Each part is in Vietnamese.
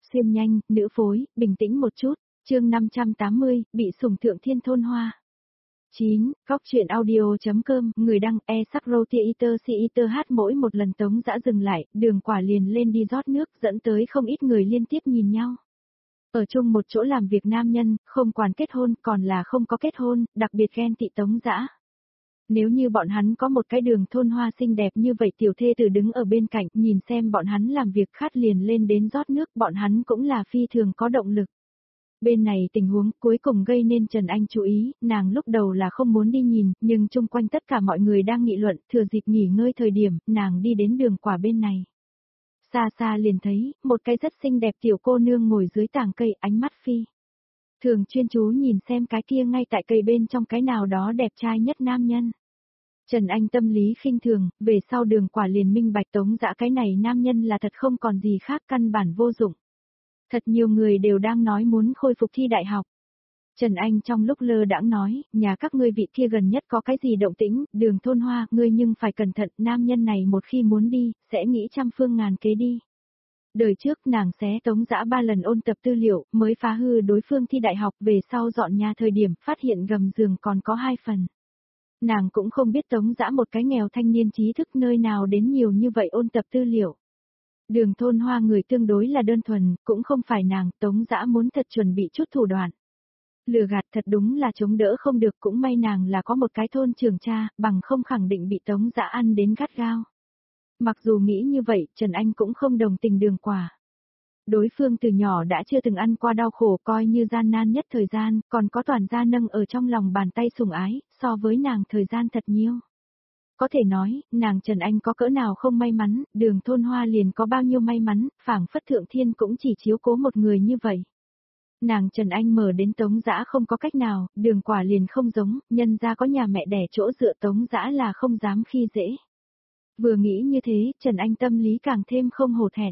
xuyên nhanh, nữ phối, bình tĩnh một chút, chương 580, bị sủng thượng thiên thôn hoa. 9. Góc truyện audio.com, người đăng e-sắc-rô-tia-iter-si-iter hát mỗi một lần Tống Dã dừng lại, Đường Quả liền lên đi rót nước dẫn tới không ít người liên tiếp nhìn nhau. Ở chung một chỗ làm việc nam nhân, không quản kết hôn còn là không có kết hôn, đặc biệt ghen tị Tống Dã. Nếu như bọn hắn có một cái Đường thôn hoa xinh đẹp như vậy tiểu thê tử đứng ở bên cạnh nhìn xem bọn hắn làm việc khát liền lên đến rót nước bọn hắn cũng là phi thường có động lực. Bên này tình huống cuối cùng gây nên Trần Anh chú ý, nàng lúc đầu là không muốn đi nhìn, nhưng chung quanh tất cả mọi người đang nghị luận, thừa dịp nghỉ ngơi thời điểm, nàng đi đến Đường Quả bên này. Xa xa liền thấy, một cái rất xinh đẹp tiểu cô nương ngồi dưới tảng cây ánh mắt phi. Thường chuyên chú nhìn xem cái kia ngay tại cây bên trong cái nào đó đẹp trai nhất nam nhân. Trần Anh tâm lý khinh thường, về sau Đường Quả liền minh bạch Tống Dã cái này nam nhân là thật không còn gì khác căn bản vô dụng. Thật nhiều người đều đang nói muốn khôi phục thi đại học. Trần Anh trong lúc lơ đãng nói, nhà các ngươi vị kia gần nhất có cái gì động tĩnh, Đường thôn hoa, ngươi nhưng phải cẩn thận, nam nhân này một khi muốn đi, sẽ nghĩ trăm phương ngàn kế đi. Đời trước nàng xé Tống Dã 3 lần ôn tập tư liệu, mới phá hư đối phương thi đại học, về sau dọn nhà thời điểm, phát hiện gầm giường còn có 2 phần. Nàng cũng không biết Tống Dã một cái nghèo thanh niên trí thức nơi nào đến nhiều như vậy ôn tập tư liệu. Đường thôn hoa người tương đối là đơn thuần, cũng không phải nàng, Tống Dã muốn thật chuẩn bị chút thủ đoạn. Lừa gạt thật đúng là chống đỡ không được, cũng may nàng là có một cái thôn trưởng cha, bằng không khẳng định bị Tống Dã ăn đến gắt gao. Mặc dù nghĩ như vậy, Trần Anh cũng không đồng tình Đường Quả. Đối phương từ nhỏ đã chưa từng ăn qua đau khổ coi như gian nan nhất thời gian, còn có toàn gia nâng ở trong lòng bàn tay sủng ái, so với nàng thời gian thật nhiều. Có thể nói, nàng Trần Anh có cỡ nào không may mắn, Đường thôn hoa liền có bao nhiêu may mắn, phảng phất thượng thiên cũng chỉ chiếu cố một người như vậy. Nàng Trần Anh mở đến Tống Dã không có cách nào, Đường Quả liền không giống, nhân ra có nhà mẹ đẻ chỗ dựa Tống Dã là không dám khi dễ. Vừa nghĩ như thế, Trần Anh tâm lý càng thêm không hổ thẹn.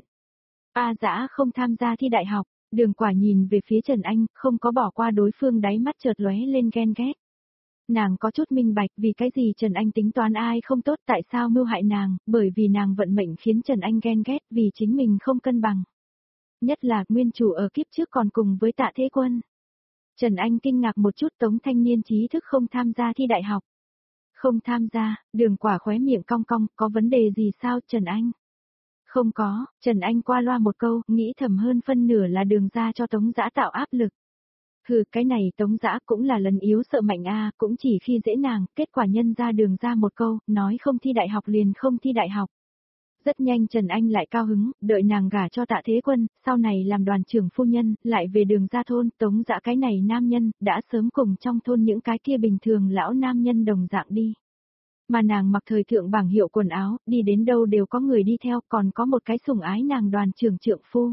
Dã không tham gia thi đại học, Đường Quả nhìn về phía Trần Anh, không có bỏ qua đối phương đáy mắt chợt lóe lên ghen ghét. Nàng có chút minh bạch vì cái gì Trần Anh tính toán ai không tốt tại sao mưu hại nàng, bởi vì nàng vận mệnh khiến Trần Anh ghen ghét vì chính mình không cân bằng. Nhất là nguyên chủ ở kiếp trước còn cùng với Tạ Thế Quân. Trần Anh kinh ngạc một chút Tống thanh niên trí thức không tham gia thi đại học. Không tham gia, Đường Quả khóe miệng cong cong, có vấn đề gì sao Trần Anh? Không có, Trần Anh qua loa một câu, nghĩ thầm hơn phân nửa là Đường ra cho Tống Dã tạo áp lực. Hừ, cái này Tống Dã cũng là lần yếu sợ mạnh cũng chỉ khi dễ nàng, kết quả nhân ra Đường ra một câu, nói không thi đại học liền không thi đại học. Rất nhanh Trần Anh lại cao hứng, đợi nàng gả cho Tạ Thế Quân, sau này làm đoàn trưởng phu nhân, lại về Đường ra thôn, Tống Dã cái này nam nhân, đã sớm cùng trong thôn những cái kia bình thường lão nam nhân đồng dạng đi. Mà nàng mặc thời thượng bảng hiệu quần áo, đi đến đâu đều có người đi theo, còn có một cái sủng ái nàng đoàn trưởng trượng phu.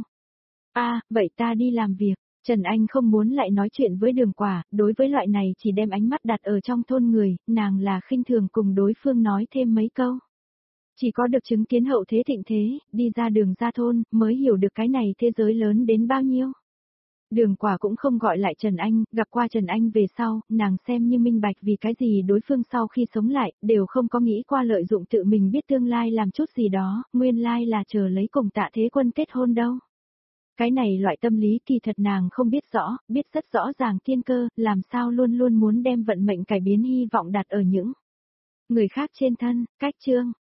Vậy ta đi làm việc. Trần Anh không muốn lại nói chuyện với Đường Quả, đối với loại này chỉ đem ánh mắt đặt ở trong thôn người, nàng là khinh thường cùng đối phương nói thêm mấy câu. Chỉ có được chứng kiến hậu thế thịnh thế, đi ra Đường ra thôn, mới hiểu được cái này thế giới lớn đến bao nhiêu. Đường Quả cũng không gọi lại Trần Anh, gặp qua Trần Anh về sau, nàng xem như minh bạch vì cái gì đối phương sau khi sống lại, đều không có nghĩ qua lợi dụng tự mình biết tương lai làm chút gì đó, nguyên lai là chờ lấy cùng Tạ Thế Quân kết hôn đâu. Cái này loại tâm lý kỳ thật nàng không biết rõ, biết rất rõ ràng thiên cơ, làm sao luôn luôn muốn đem vận mệnh cải biến hy vọng đặt ở những người khác trên thân, cách chương.